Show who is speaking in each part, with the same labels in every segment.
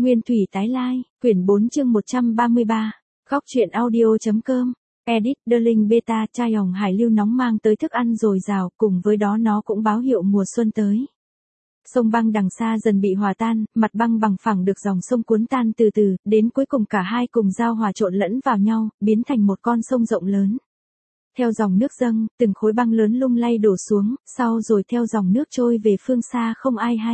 Speaker 1: Nguyên thủy tái lai, quyển 4 chương 133, góc truyện audio.com, edit, Darling Beta, chai hồng hải lưu nóng mang tới thức ăn dồi dào, cùng với đó nó cũng báo hiệu mùa xuân tới. Sông băng đằng xa dần bị hòa tan, mặt băng bằng phẳng được dòng sông cuốn tan từ từ, đến cuối cùng cả hai cùng giao hòa trộn lẫn vào nhau, biến thành một con sông rộng lớn. Theo dòng nước dâng, từng khối băng lớn lung lay đổ xuống, sau rồi theo dòng nước trôi về phương xa không ai hay.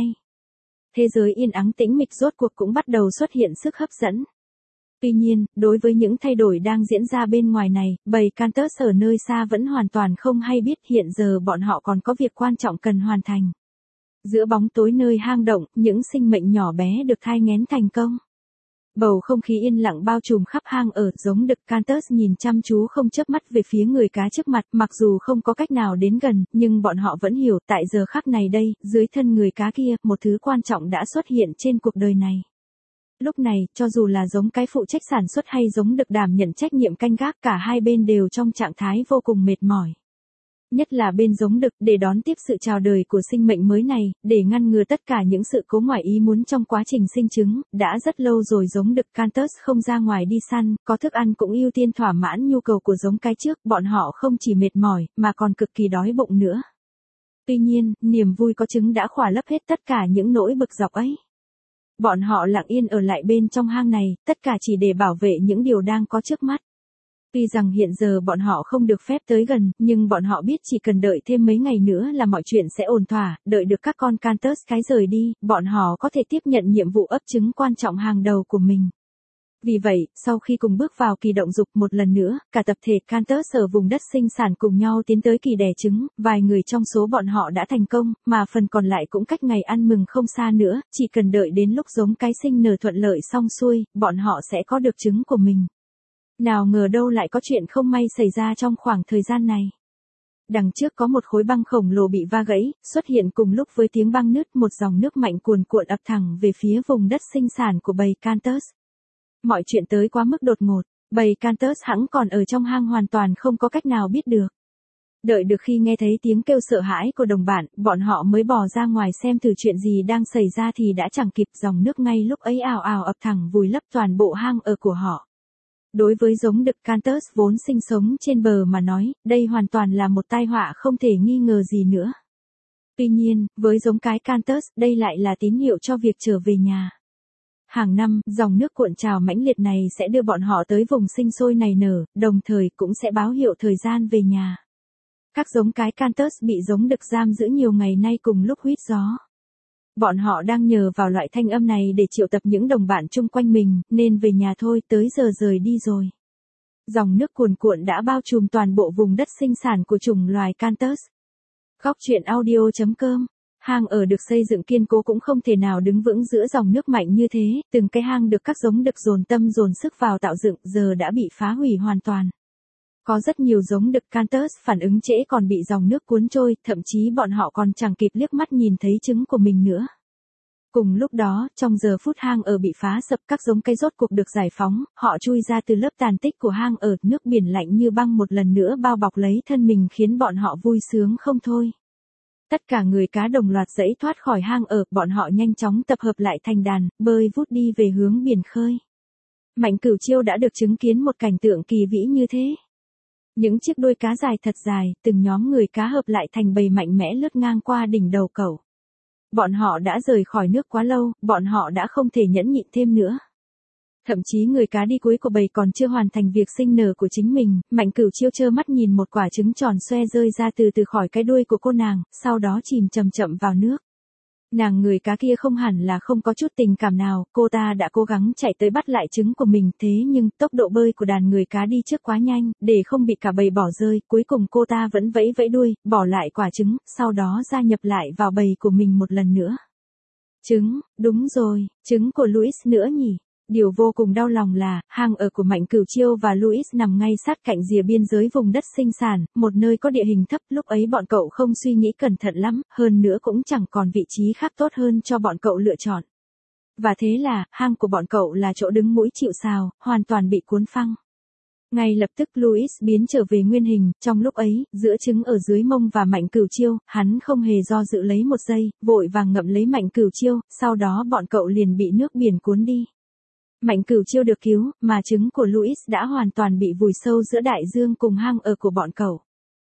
Speaker 1: Thế giới yên ắng tĩnh mịch rốt cuộc cũng bắt đầu xuất hiện sức hấp dẫn. Tuy nhiên, đối với những thay đổi đang diễn ra bên ngoài này, bầy Cantus ở nơi xa vẫn hoàn toàn không hay biết hiện giờ bọn họ còn có việc quan trọng cần hoàn thành. Giữa bóng tối nơi hang động, những sinh mệnh nhỏ bé được thai nghén thành công. Bầu không khí yên lặng bao trùm khắp hang ở, giống đực Cantus nhìn chăm chú không chớp mắt về phía người cá trước mặt, mặc dù không có cách nào đến gần, nhưng bọn họ vẫn hiểu, tại giờ khắc này đây, dưới thân người cá kia, một thứ quan trọng đã xuất hiện trên cuộc đời này. Lúc này, cho dù là giống cái phụ trách sản xuất hay giống đực đảm nhận trách nhiệm canh gác, cả hai bên đều trong trạng thái vô cùng mệt mỏi. Nhất là bên giống đực, để đón tiếp sự chào đời của sinh mệnh mới này, để ngăn ngừa tất cả những sự cố ngoài ý muốn trong quá trình sinh trứng, đã rất lâu rồi giống đực Cantus không ra ngoài đi săn, có thức ăn cũng ưu tiên thỏa mãn nhu cầu của giống cái trước, bọn họ không chỉ mệt mỏi, mà còn cực kỳ đói bụng nữa. Tuy nhiên, niềm vui có trứng đã khỏa lấp hết tất cả những nỗi bực dọc ấy. Bọn họ lặng yên ở lại bên trong hang này, tất cả chỉ để bảo vệ những điều đang có trước mắt. Tuy rằng hiện giờ bọn họ không được phép tới gần, nhưng bọn họ biết chỉ cần đợi thêm mấy ngày nữa là mọi chuyện sẽ ổn thỏa, đợi được các con Cantus cái rời đi, bọn họ có thể tiếp nhận nhiệm vụ ấp trứng quan trọng hàng đầu của mình. Vì vậy, sau khi cùng bước vào kỳ động dục một lần nữa, cả tập thể Cantus ở vùng đất sinh sản cùng nhau tiến tới kỳ đẻ trứng, vài người trong số bọn họ đã thành công, mà phần còn lại cũng cách ngày ăn mừng không xa nữa, chỉ cần đợi đến lúc giống cái sinh nở thuận lợi xong xuôi, bọn họ sẽ có được trứng của mình. Nào ngờ đâu lại có chuyện không may xảy ra trong khoảng thời gian này. Đằng trước có một khối băng khổng lồ bị va gãy, xuất hiện cùng lúc với tiếng băng nứt, một dòng nước mạnh cuồn cuộn ập thẳng về phía vùng đất sinh sản của bầy Cantus. Mọi chuyện tới quá mức đột ngột, bầy Cantus hẵng còn ở trong hang hoàn toàn không có cách nào biết được. Đợi được khi nghe thấy tiếng kêu sợ hãi của đồng bạn, bọn họ mới bò ra ngoài xem thử chuyện gì đang xảy ra thì đã chẳng kịp, dòng nước ngay lúc ấy ào ào ập thẳng vùi lấp toàn bộ hang ở của họ. Đối với giống đực Cantus vốn sinh sống trên bờ mà nói, đây hoàn toàn là một tai họa không thể nghi ngờ gì nữa. Tuy nhiên, với giống cái Cantus, đây lại là tín hiệu cho việc trở về nhà. Hàng năm, dòng nước cuộn trào mãnh liệt này sẽ đưa bọn họ tới vùng sinh sôi nảy nở, đồng thời cũng sẽ báo hiệu thời gian về nhà. Các giống cái Cantus bị giống đực giam giữ nhiều ngày nay cùng lúc huýt gió. Bọn họ đang nhờ vào loại thanh âm này để triệu tập những đồng bạn chung quanh mình, nên về nhà thôi, tới giờ rời đi rồi. Dòng nước cuồn cuộn đã bao trùm toàn bộ vùng đất sinh sản của chủng loài Cantus. Góc truyện audio.com. Hang ở được xây dựng kiên cố cũng không thể nào đứng vững giữa dòng nước mạnh như thế, từng cái hang được các giống đực dồn tâm dồn sức vào tạo dựng giờ đã bị phá hủy hoàn toàn. Có rất nhiều giống đực Cantus phản ứng trễ còn bị dòng nước cuốn trôi, thậm chí bọn họ còn chẳng kịp liếc mắt nhìn thấy trứng của mình nữa. Cùng lúc đó, trong giờ phút hang ở bị phá sập, các giống cây rốt cuộc được giải phóng, họ chui ra từ lớp tàn tích của hang ở, nước biển lạnh như băng một lần nữa bao bọc lấy thân mình khiến bọn họ vui sướng không thôi. Tất cả người cá đồng loạt giãy thoát khỏi hang ở, bọn họ nhanh chóng tập hợp lại thành đàn, bơi vút đi về hướng biển khơi. Mạnh Cửu Chiêu đã được chứng kiến một cảnh tượng kỳ vĩ như thế. Những chiếc đuôi cá dài thật dài, từng nhóm người cá hợp lại thành bầy mạnh mẽ lướt ngang qua đỉnh đầu cẩu. Bọn họ đã rời khỏi nước quá lâu, bọn họ đã không thể nhẫn nhịn thêm nữa. Thậm chí người cá đi cuối của bầy còn chưa hoàn thành việc sinh nở của chính mình, Mạnh Cửu Chiêu trơ mắt nhìn một quả trứng tròn xoe rơi ra từ từ khỏi cái đuôi của cô nàng, sau đó chìm chậm chậm vào nước. Nàng người cá kia không hẳn là không có chút tình cảm nào, cô ta đã cố gắng chạy tới bắt lại trứng của mình, thế nhưng tốc độ bơi của đàn người cá đi trước quá nhanh, để không bị cả bầy bỏ rơi, cuối cùng cô ta vẫn vẫy vẫy đuôi, bỏ lại quả trứng, sau đó gia nhập lại vào bầy của mình một lần nữa. Trứng, đúng rồi, trứng của Louis nữa nhỉ. Điều vô cùng đau lòng là, hang ở của Mạnh Cửu Chiêu và Louis nằm ngay sát cạnh rìa biên giới vùng đất sinh sản, một nơi có địa hình thấp, lúc ấy bọn cậu không suy nghĩ cẩn thận lắm, hơn nữa cũng chẳng còn vị trí khác tốt hơn cho bọn cậu lựa chọn. Và thế là, hang của bọn cậu là chỗ đứng mũi chịu sào, hoàn toàn bị cuốn phăng. Ngay lập tức Louis biến trở về nguyên hình, trong lúc ấy, giữa trứng ở dưới mông và Mạnh Cửu Chiêu, hắn không hề do dự lấy một giây, vội vàng ngậm lấy Mạnh Cửu Chiêu, sau đó bọn cậu liền bị nước biển cuốn đi. Mạnh Cửu Chiêu được cứu, mà trứng của Louis đã hoàn toàn bị vùi sâu giữa đại dương cùng hang ở của bọn cậu.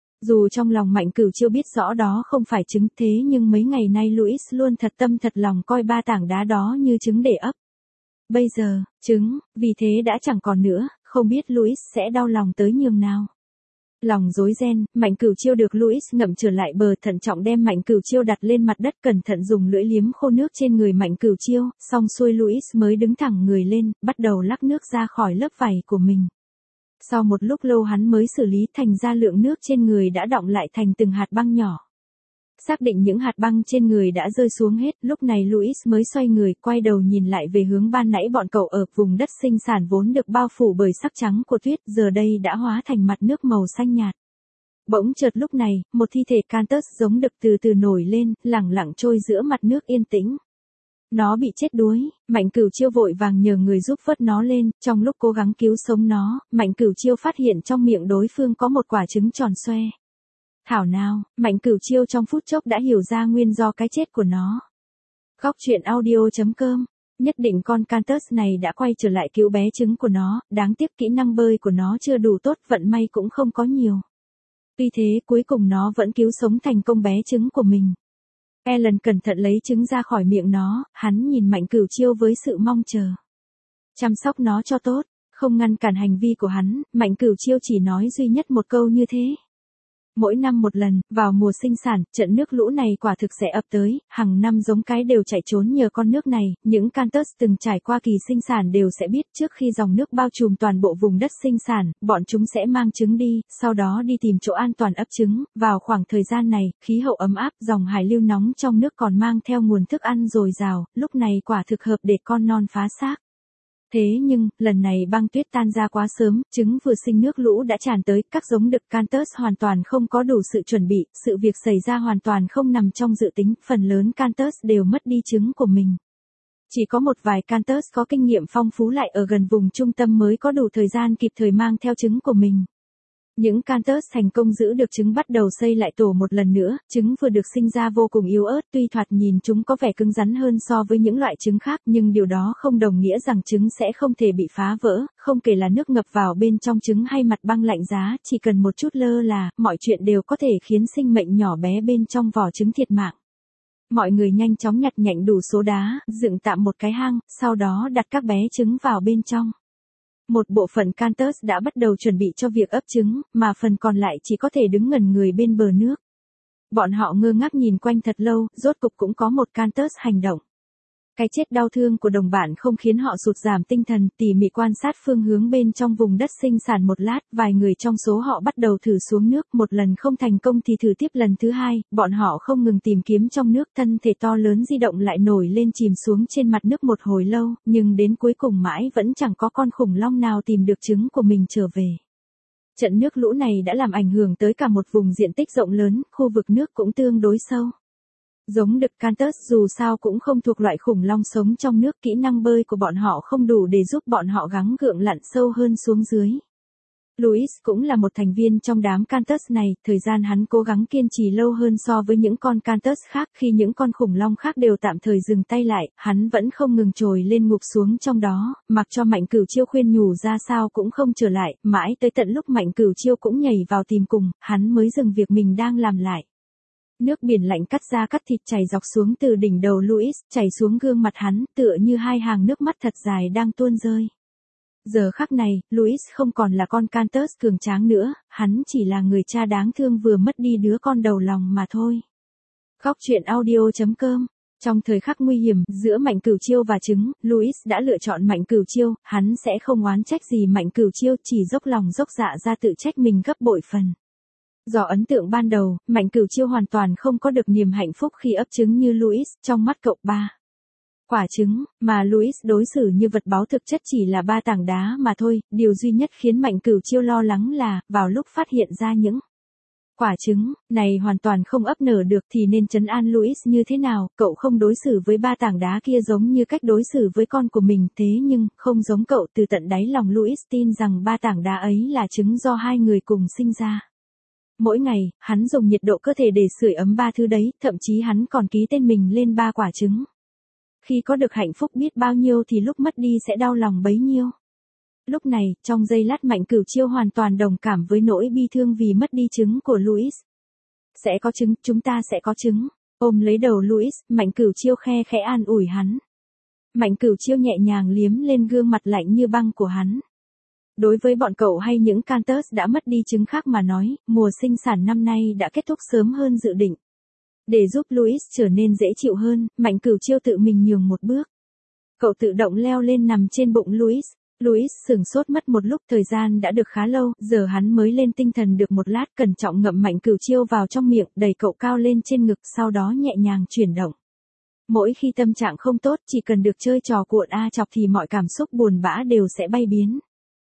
Speaker 1: Dù trong lòng Mạnh Cửu Chiêu biết rõ đó không phải trứng thế nhưng mấy ngày nay Louis luôn thật tâm thật lòng coi ba tảng đá đó như trứng để ấp. Bây giờ, trứng, vì thế đã chẳng còn nữa, không biết Louis sẽ đau lòng tới nhường nào. Lòng rối ren, Mạnh Cửu Chiêu được Louis ngậm trở lại bờ, thận trọng đem Mạnh Cửu Chiêu đặt lên mặt đất, cẩn thận dùng lưỡi liếm khô nước trên người Mạnh Cửu Chiêu, xong xuôi Louis mới đứng thẳng người lên, bắt đầu lắc nước ra khỏi lớp vảy của mình. Sau một lúc lâu hắn mới xử lý thành ra lượng nước trên người đã đọng lại thành từng hạt băng nhỏ. Xác định những hạt băng trên người đã rơi xuống hết, lúc này Louis mới xoay người, quay đầu nhìn lại về hướng ban nãy bọn cậu ở vùng đất sinh sản vốn được bao phủ bởi sắc trắng của tuyết, giờ đây đã hóa thành mặt nước màu xanh nhạt. Bỗng chợt lúc này, một thi thể Cantus giống đực từ từ nổi lên, lẳng lặng trôi giữa mặt nước yên tĩnh. Nó bị chết đuối, Mạnh Cửu Chiêu vội vàng nhờ người giúp vớt nó lên, trong lúc cố gắng cứu sống nó, Mạnh Cửu Chiêu phát hiện trong miệng đối phương có một quả trứng tròn xoe. Thảo nào, Mạnh Cửu Chiêu trong phút chốc đã hiểu ra nguyên do cái chết của nó. Góc truyện audio.com. Nhất định con Cantus này đã quay trở lại cứu bé trứng của nó, đáng tiếc kỹ năng bơi của nó chưa đủ tốt, vận may cũng không có nhiều. Tuy thế cuối cùng nó vẫn cứu sống thành công bé trứng của mình. Alan cẩn thận lấy trứng ra khỏi miệng nó, hắn nhìn Mạnh Cửu Chiêu với sự mong chờ. Chăm sóc nó cho tốt, không ngăn cản hành vi của hắn, Mạnh Cửu Chiêu chỉ nói duy nhất một câu như thế. Mỗi năm một lần, vào mùa sinh sản, trận nước lũ này quả thực sẽ ập tới, hàng năm giống cái đều chạy trốn nhờ con nước này, những Cantus từng trải qua kỳ sinh sản đều sẽ biết trước khi dòng nước bao trùm toàn bộ vùng đất sinh sản, bọn chúng sẽ mang trứng đi, sau đó đi tìm chỗ an toàn ấp trứng, vào khoảng thời gian này, khí hậu ấm áp, dòng hải lưu nóng trong nước còn mang theo nguồn thức ăn dồi dào, lúc này quả thực hợp để con non phá xác. Thế nhưng, lần này băng tuyết tan ra quá sớm, trứng vừa sinh nước lũ đã tràn tới, các giống đực Cantus hoàn toàn không có đủ sự chuẩn bị, sự việc xảy ra hoàn toàn không nằm trong dự tính, phần lớn Cantus đều mất đi trứng của mình. Chỉ có một vài Cantus có kinh nghiệm phong phú lại ở gần vùng trung tâm mới có đủ thời gian kịp thời mang theo trứng của mình. Những Cantus thành công giữ được trứng bắt đầu xây lại tổ một lần nữa, trứng vừa được sinh ra vô cùng yếu ớt, tuy thoạt nhìn chúng có vẻ cứng rắn hơn so với những loại trứng khác, nhưng điều đó không đồng nghĩa rằng trứng sẽ không thể bị phá vỡ, không kể là nước ngập vào bên trong trứng hay mặt băng lạnh giá, chỉ cần một chút lơ là, mọi chuyện đều có thể khiến sinh mệnh nhỏ bé bên trong vỏ trứng thiệt mạng. Mọi người nhanh chóng nhặt nhạnh đủ số đá, dựng tạm một cái hang, sau đó đặt các bé trứng vào bên trong. Một bộ phận Cantus đã bắt đầu chuẩn bị cho việc ấp trứng, mà phần còn lại chỉ có thể đứng ngẩn người bên bờ nước. Bọn họ ngơ ngác nhìn quanh thật lâu, rốt cục cũng có một Cantus hành động. Cái chết đau thương của đồng bạn không khiến họ sụt giảm tinh thần, tỉ mỉ quan sát phương hướng bên trong vùng đất sinh sản một lát, vài người trong số họ bắt đầu thử xuống nước, một lần không thành công thì thử tiếp lần thứ hai, bọn họ không ngừng tìm kiếm trong nước, thân thể to lớn di động lại nổi lên chìm xuống trên mặt nước một hồi lâu, nhưng đến cuối cùng mãi vẫn chẳng có con khủng long nào tìm được trứng của mình trở về. Trận nước lũ này đã làm ảnh hưởng tới cả một vùng diện tích rộng lớn, khu vực nước cũng tương đối sâu. Giống đực Cantus dù sao cũng không thuộc loại khủng long sống trong nước, kỹ năng bơi của bọn họ không đủ để giúp bọn họ gắng gượng lặn sâu hơn xuống dưới. Louis cũng là một thành viên trong đám Cantus này, thời gian hắn cố gắng kiên trì lâu hơn so với những con Cantus khác, khi những con khủng long khác đều tạm thời dừng tay lại, hắn vẫn không ngừng trồi lên ngục xuống trong đó, mặc cho Mạnh Cửu Chiêu khuyên nhủ ra sao cũng không trở lại, mãi tới tận lúc Mạnh Cửu Chiêu cũng nhảy vào tìm cùng, hắn mới dừng việc mình đang làm lại. Nước biển lạnh cắt da cắt thịt chảy dọc xuống từ đỉnh đầu Louis, chảy xuống gương mặt hắn, tựa như hai hàng nước mắt thật dài đang tuôn rơi. Giờ khắc này, Louis không còn là con Cantus cường tráng nữa, hắn chỉ là người cha đáng thương vừa mất đi đứa con đầu lòng mà thôi. Góc truyện audio.com. Trong thời khắc nguy hiểm, giữa Mạnh Cửu Chiêu và trứng, Louis đã lựa chọn Mạnh Cửu Chiêu, hắn sẽ không oán trách gì Mạnh Cửu Chiêu, chỉ dốc lòng dốc dạ ra tự trách mình gấp bội phần. Do ấn tượng ban đầu, Mạnh Cửu Chiêu hoàn toàn không có được niềm hạnh phúc khi ấp trứng như Louis, trong mắt cậu ba. Quả trứng, mà Louis đối xử như vật báu thực chất chỉ là ba tảng đá mà thôi, điều duy nhất khiến Mạnh Cửu Chiêu lo lắng là, vào lúc phát hiện ra những Quả trứng, này hoàn toàn không ấp nở được thì nên trấn an Louis như thế nào, cậu không đối xử với ba tảng đá kia giống như cách đối xử với con của mình, thế nhưng, không giống cậu. Từ tận đáy lòng Louis tin rằng ba tảng đá ấy là trứng do hai người cùng sinh ra. Mỗi ngày, hắn dùng nhiệt độ cơ thể để sưởi ấm ba thứ đấy, thậm chí hắn còn ký tên mình lên ba quả trứng. Khi có được hạnh phúc biết bao nhiêu thì lúc mất đi sẽ đau lòng bấy nhiêu. Lúc này, trong giây lát Mạnh Cửu Chiêu hoàn toàn đồng cảm với nỗi bi thương vì mất đi trứng của Louis. Sẽ có trứng, chúng ta sẽ có trứng. Ôm lấy đầu Louis, Mạnh Cửu Chiêu khe khẽ an ủi hắn. Mạnh Cửu Chiêu nhẹ nhàng liếm lên gương mặt lạnh như băng của hắn. Đối với bọn cậu hay những Cantus đã mất đi trứng khác mà nói, mùa sinh sản năm nay đã kết thúc sớm hơn dự định. Để giúp Louis trở nên dễ chịu hơn, Mạnh Cửu Chiêu tự mình nhường một bước. Cậu tự động leo lên nằm trên bụng Louis. Louis sửng sốt mất một lúc, thời gian đã được khá lâu, giờ hắn mới lên tinh thần được một lát, cẩn trọng ngậm Mạnh Cửu Chiêu vào trong miệng, đẩy cậu cao lên trên ngực, sau đó nhẹ nhàng chuyển động. Mỗi khi tâm trạng không tốt, chỉ cần được chơi trò cuộn a chọc thì mọi cảm xúc buồn bã đều sẽ bay biến.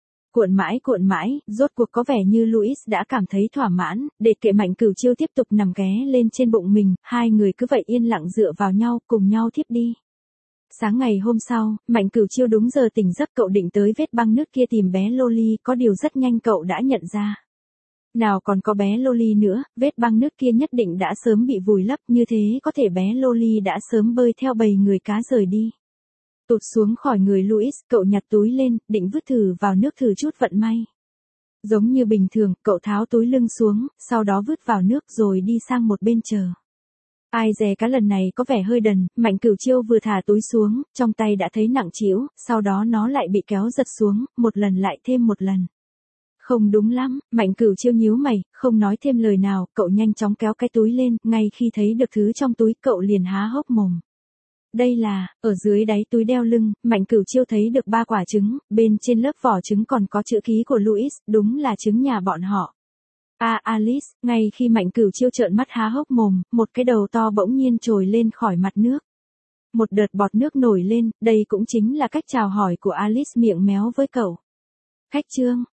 Speaker 1: Cuộn mãi, rốt cuộc có vẻ như Louis đã cảm thấy thỏa mãn, để kệ Mạnh Cửu Chiêu tiếp tục nằm ghé lên trên bụng mình, hai người cứ vậy yên lặng dựa vào nhau, cùng nhau thiếp đi. Sáng ngày hôm sau, Mạnh Cửu Chiêu đúng giờ tỉnh giấc, cậu định tới vết băng nước kia tìm bé Loli, có điều rất nhanh cậu đã nhận ra. Nào còn có bé Loli nữa, vết băng nước kia nhất định đã sớm bị vùi lấp, như thế có thể bé Loli đã sớm bơi theo bầy người cá rời đi. Tụt xuống khỏi người Louis, cậu nhặt túi lên, định vứt thử vào nước thử chút vận may. Giống như bình thường, cậu tháo túi lưng xuống, sau đó vứt vào nước rồi đi sang một bên chờ. Ai dè cá lần này có vẻ hơi đần, Mạnh Cửu Chiêu vừa thả túi xuống, trong tay đã thấy nặng trĩu, sau đó nó lại bị kéo giật xuống, một lần lại thêm một lần. Không đúng lắm, Mạnh Cửu Chiêu nhíu mày, không nói thêm lời nào, cậu nhanh chóng kéo cái túi lên, ngay khi thấy được thứ trong túi cậu liền há hốc mồm. Đây là, ở dưới đáy túi đeo lưng, Mạnh Cửu Chiêu thấy được 3 quả trứng, bên trên lớp vỏ trứng còn có chữ ký của Louis, đúng là trứng nhà bọn họ. Alice, ngay khi Mạnh Cửu Chiêu trợn mắt há hốc mồm, một cái đầu to bỗng nhiên trồi lên khỏi mặt nước. Một đợt bọt nước nổi lên, đây cũng chính là cách chào hỏi của Alice miệng méo với cậu. Khách trương,